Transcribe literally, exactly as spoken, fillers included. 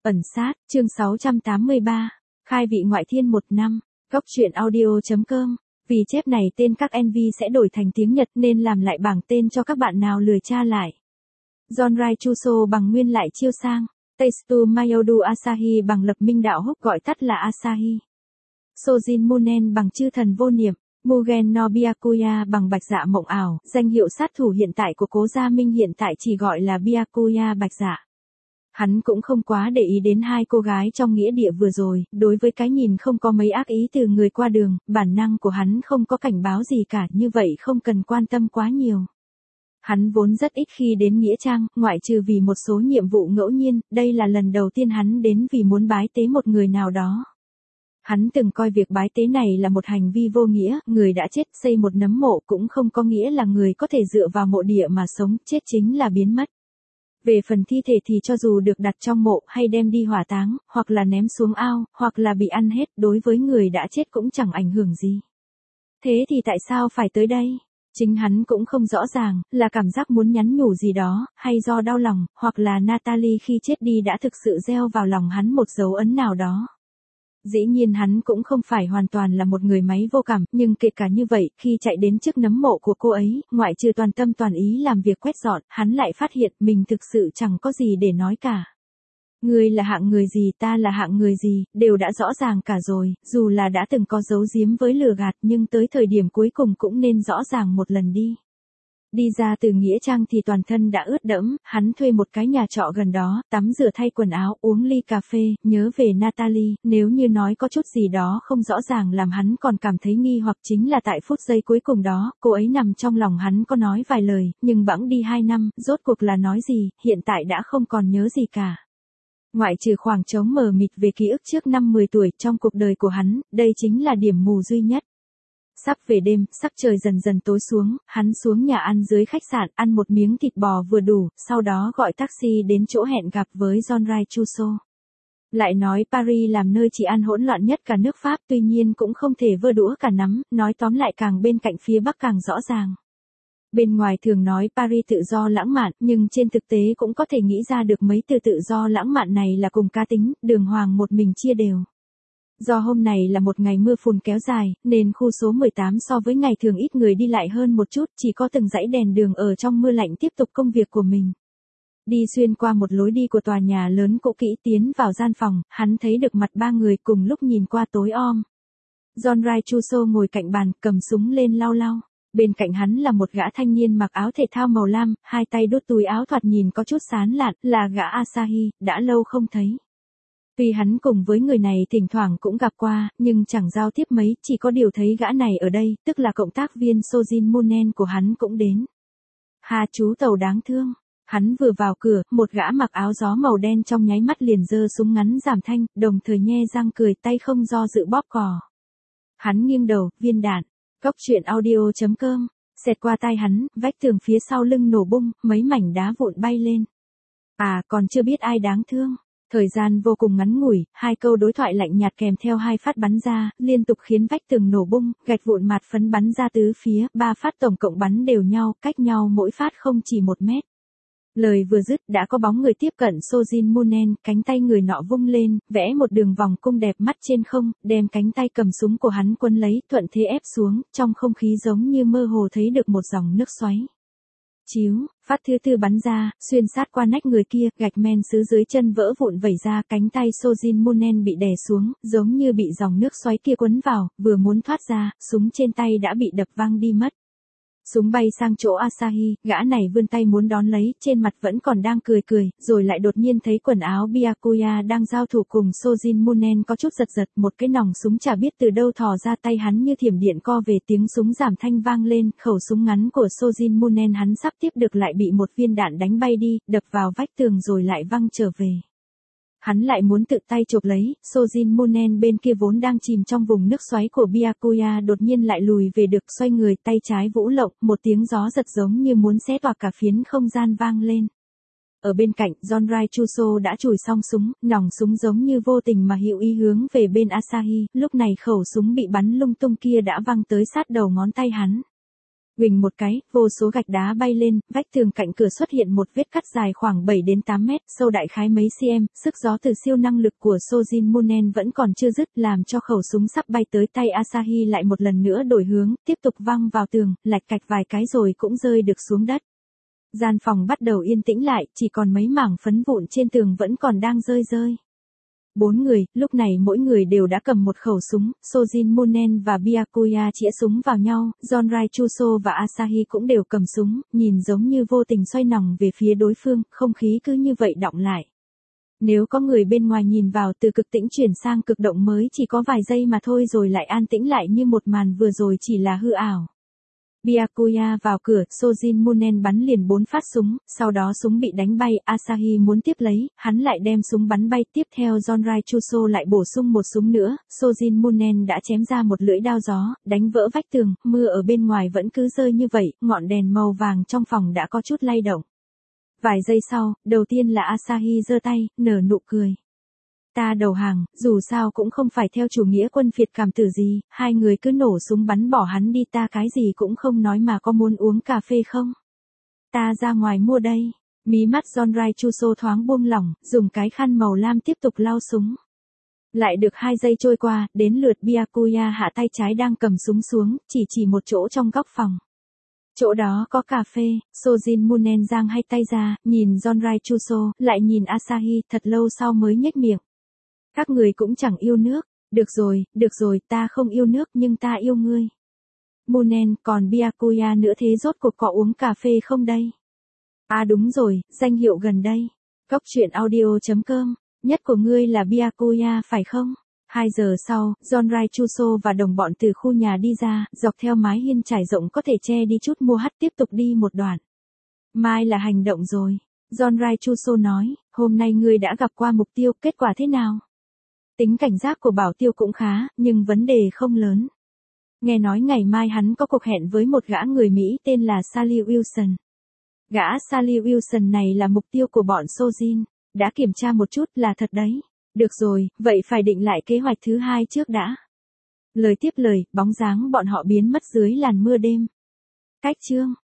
Ẩn sát, chương sáu trăm tám mươi ba, khai vị ngoại thiên một năm, góc truyện audio.com. Vì chép này tên các em vê sẽ đổi thành tiếng Nhật nên làm lại bảng tên cho các bạn nào lười tra lại. Zonrai Chuso bằng nguyên lại chiêu sang, Taitsu Mayodu Asahi bằng lập minh đạo húc gọi tắt là Asahi. Sojin Munen bằng chư thần vô niệm, Mugen no Byakuya bằng bạch dạ mộng ảo, danh hiệu sát thủ hiện tại của Cố Gia Minh hiện tại chỉ gọi là Byakuya bạch dạ. Hắn cũng không quá để ý đến hai cô gái trong nghĩa địa vừa rồi, đối với cái nhìn không có mấy ác ý từ người qua đường, bản năng của hắn không có cảnh báo gì cả, như vậy không cần quan tâm quá nhiều. Hắn vốn rất ít khi đến nghĩa trang, ngoại trừ vì một số nhiệm vụ ngẫu nhiên, đây là lần đầu tiên hắn đến vì muốn bái tế một người nào đó. Hắn từng coi việc bái tế này là một hành vi vô nghĩa, người đã chết xây một nấm mộ cũng không có nghĩa là người có thể dựa vào mộ địa mà sống, chết chính là biến mất. Về phần thi thể thì cho dù được đặt trong mộ hay đem đi hỏa táng, hoặc là ném xuống ao, hoặc là bị ăn hết, đối với người đã chết cũng chẳng ảnh hưởng gì. Thế thì tại sao phải tới đây? Chính hắn cũng không rõ ràng, là cảm giác muốn nhắn nhủ gì đó, hay do đau lòng, hoặc là Natalie khi chết đi đã thực sự gieo vào lòng hắn một dấu ấn nào đó. Dĩ nhiên hắn cũng không phải hoàn toàn là một người máy vô cảm, nhưng kể cả như vậy, khi chạy đến trước nấm mộ của cô ấy, ngoại trừ toàn tâm toàn ý làm việc quét dọn, hắn lại phát hiện mình thực sự chẳng có gì để nói cả. Ngươi là hạng người gì, ta là hạng người gì, đều đã rõ ràng cả rồi, dù là đã từng có giấu giếm với lừa gạt nhưng tới thời điểm cuối cùng cũng nên rõ ràng một lần đi. Đi ra từ nghĩa trang thì toàn thân đã ướt đẫm, hắn thuê một cái nhà trọ gần đó, tắm rửa thay quần áo, uống ly cà phê, nhớ về Natalie, nếu như nói có chút gì đó không rõ ràng làm hắn còn cảm thấy nghi hoặc chính là tại phút giây cuối cùng đó, cô ấy nằm trong lòng hắn có nói vài lời, nhưng bẵng đi hai năm, rốt cuộc là nói gì, hiện tại đã không còn nhớ gì cả. Ngoại trừ khoảng trống mờ mịt về ký ức trước năm mười tuổi trong cuộc đời của hắn, đây chính là điểm mù duy nhất. Sắp về đêm, sắc trời dần dần tối xuống, hắn xuống nhà ăn dưới khách sạn, ăn một miếng thịt bò vừa đủ, sau đó gọi taxi đến chỗ hẹn gặp với Zonrai Chuso. Lại nói Paris làm nơi chỉ ăn hỗn loạn nhất cả nước Pháp, tuy nhiên cũng không thể vơ đũa cả nắm, nói tóm lại càng bên cạnh phía Bắc càng rõ ràng. Bên ngoài thường nói Paris tự do lãng mạn, nhưng trên thực tế cũng có thể nghĩ ra được mấy từ tự do lãng mạn này là cùng cá tính, đường hoàng một mình chia đều. Do hôm này là một ngày mưa phùn kéo dài, nên khu số mười tám so với ngày thường ít người đi lại hơn một chút, chỉ có từng dãy đèn đường ở trong mưa lạnh tiếp tục công việc của mình. Đi xuyên qua một lối đi của tòa nhà lớn cũ kỹ tiến vào gian phòng, hắn thấy được mặt ba người cùng lúc nhìn qua tối om. Zonrai Chuso ngồi cạnh bàn, cầm súng lên lau lau. Bên cạnh hắn là một gã thanh niên mặc áo thể thao màu lam, hai tay đút túi áo thoạt nhìn có chút sán lạn, là gã Asahi, đã lâu không thấy. Tuy hắn cùng với người này thỉnh thoảng cũng gặp qua, nhưng chẳng giao tiếp mấy, chỉ có điều thấy gã này ở đây, tức là cộng tác viên Sojin Munen của hắn cũng đến. Ha chú tàu đáng thương. Hắn vừa vào cửa, một gã mặc áo gió màu đen trong nháy mắt liền giơ súng ngắn giảm thanh, đồng thời nhe răng cười, tay không do dự bóp cò. Hắn nghiêng đầu, viên đạn. Góc truyện audio.com, xẹt qua tai hắn, vách tường phía sau lưng nổ bung, mấy mảnh đá vụn bay lên. À, còn chưa biết ai đáng thương. Thời gian vô cùng ngắn ngủi, hai câu đối thoại lạnh nhạt kèm theo hai phát bắn ra, liên tục khiến vách tường nổ bung, gạch vụn mạt phấn bắn ra tứ phía, ba phát tổng cộng bắn đều nhau, cách nhau mỗi phát không chỉ một mét. Lời vừa dứt, đã có bóng người tiếp cận Sojin Munen, cánh tay người nọ vung lên, vẽ một đường vòng cung đẹp mắt trên không, đem cánh tay cầm súng của hắn quấn lấy, thuận thế ép xuống, trong không khí giống như mơ hồ thấy được một dòng nước xoáy. Chiếu, phát thứ tư bắn ra, xuyên sát qua nách người kia, gạch men sứ dưới chân vỡ vụn vẩy ra, cánh tay Sojin Munen bị đè xuống, giống như bị dòng nước xoáy kia quấn vào, vừa muốn thoát ra, súng trên tay đã bị đập văng đi mất. Súng bay sang chỗ Asahi, gã này vươn tay muốn đón lấy, trên mặt vẫn còn đang cười cười, rồi lại đột nhiên thấy quần áo Byakuya đang giao thủ cùng Sojin Munen có chút giật giật, một cái nòng súng chả biết từ đâu thò ra tay hắn như thiểm điện co về, tiếng súng giảm thanh vang lên, khẩu súng ngắn của Sojin Munen hắn sắp tiếp được lại bị một viên đạn đánh bay đi, đập vào vách tường rồi lại văng trở về. Hắn lại muốn tự tay chộp lấy, Sojin Munen bên kia vốn đang chìm trong vùng nước xoáy của Byakuya đột nhiên lại lùi về được, xoay người, tay trái vũ lộng, một tiếng gió giật giống như muốn xé toạc cả phiến không gian vang lên. Ở bên cạnh, Zonrai Chuso đã chùi xong súng, nòng súng giống như vô tình mà hữu ý hướng về bên Asahi, lúc này khẩu súng bị bắn lung tung kia đã văng tới sát đầu ngón tay hắn. Huỳnh một cái, vô số gạch đá bay lên, vách tường cạnh cửa xuất hiện một vết cắt dài khoảng bảy đến tám mét, sâu đại khái mấy cm, sức gió từ siêu năng lực của Sojin Munen vẫn còn chưa dứt, làm cho khẩu súng sắp bay tới tay Asahi lại một lần nữa đổi hướng, tiếp tục văng vào tường, lạch cạch vài cái rồi cũng rơi được xuống đất. Gian phòng bắt đầu yên tĩnh lại, chỉ còn mấy mảng phấn vụn trên tường vẫn còn đang rơi rơi. Bốn người, lúc này mỗi người đều đã cầm một khẩu súng, Sojin Munen và Byakuya chĩa súng vào nhau, Jonrai Chuso và Asahi cũng đều cầm súng, nhìn giống như vô tình xoay nòng về phía đối phương, không khí cứ như vậy đọng lại. Nếu có người bên ngoài nhìn vào, từ cực tĩnh chuyển sang cực động mới chỉ có vài giây mà thôi rồi lại an tĩnh lại như một màn vừa rồi chỉ là hư ảo. Byakuya vào cửa, Sojin Munen bắn liền bốn phát súng, sau đó súng bị đánh bay, Asahi muốn tiếp lấy, hắn lại đem súng bắn bay, tiếp theo Jonrai Chuso lại bổ sung một súng nữa, Sojin Munen đã chém ra một lưỡi đao gió, đánh vỡ vách tường, mưa ở bên ngoài vẫn cứ rơi như vậy, ngọn đèn màu vàng trong phòng đã có chút lay động. Vài giây sau, đầu tiên là Asahi giơ tay, nở nụ cười. Ta đầu hàng, dù sao cũng không phải theo chủ nghĩa quân phiệt cảm tử gì, hai người cứ nổ súng bắn bỏ hắn đi, ta cái gì cũng không nói mà có muốn uống cà phê không? Ta ra ngoài mua đây. Mí mắt Jonrai Chuso thoáng buông lỏng, dùng cái khăn màu lam tiếp tục lau súng. Lại được hai giây trôi qua, đến lượt Byakuya hạ tay trái đang cầm súng xuống, chỉ chỉ một chỗ trong góc phòng. Chỗ đó có cà phê, Sojin Munen giang hai tay ra, nhìn Jonrai Chuso, lại nhìn Asahi, thật lâu sau mới nhếch miệng. Các người cũng chẳng yêu nước, được rồi, được rồi, ta không yêu nước nhưng ta yêu ngươi. Munen, còn Byakuya nữa thế rốt cuộc có uống cà phê không đây? À đúng rồi, danh hiệu gần đây. Cốc truyện audio chấm com, nhất của ngươi là Byakuya phải không? Hai giờ sau, Jonrai Chuso và đồng bọn từ khu nhà đi ra, dọc theo mái hiên trải rộng có thể che đi chút mua hắt tiếp tục đi một đoạn. Mai là hành động rồi. Jonrai Chuso nói, hôm nay ngươi đã gặp qua mục tiêu, kết quả thế nào? Tính cảnh giác của Bảo Tiêu cũng khá, nhưng vấn đề không lớn. Nghe nói ngày mai hắn có cuộc hẹn với một gã người Mỹ tên là Sally Wilson. Gã Sally Wilson này là mục tiêu của bọn Sojin. Đã kiểm tra một chút là thật đấy. Được rồi, vậy phải định lại kế hoạch thứ hai trước đã. Lời tiếp lời, bóng dáng bọn họ biến mất dưới làn mưa đêm. Cách chương.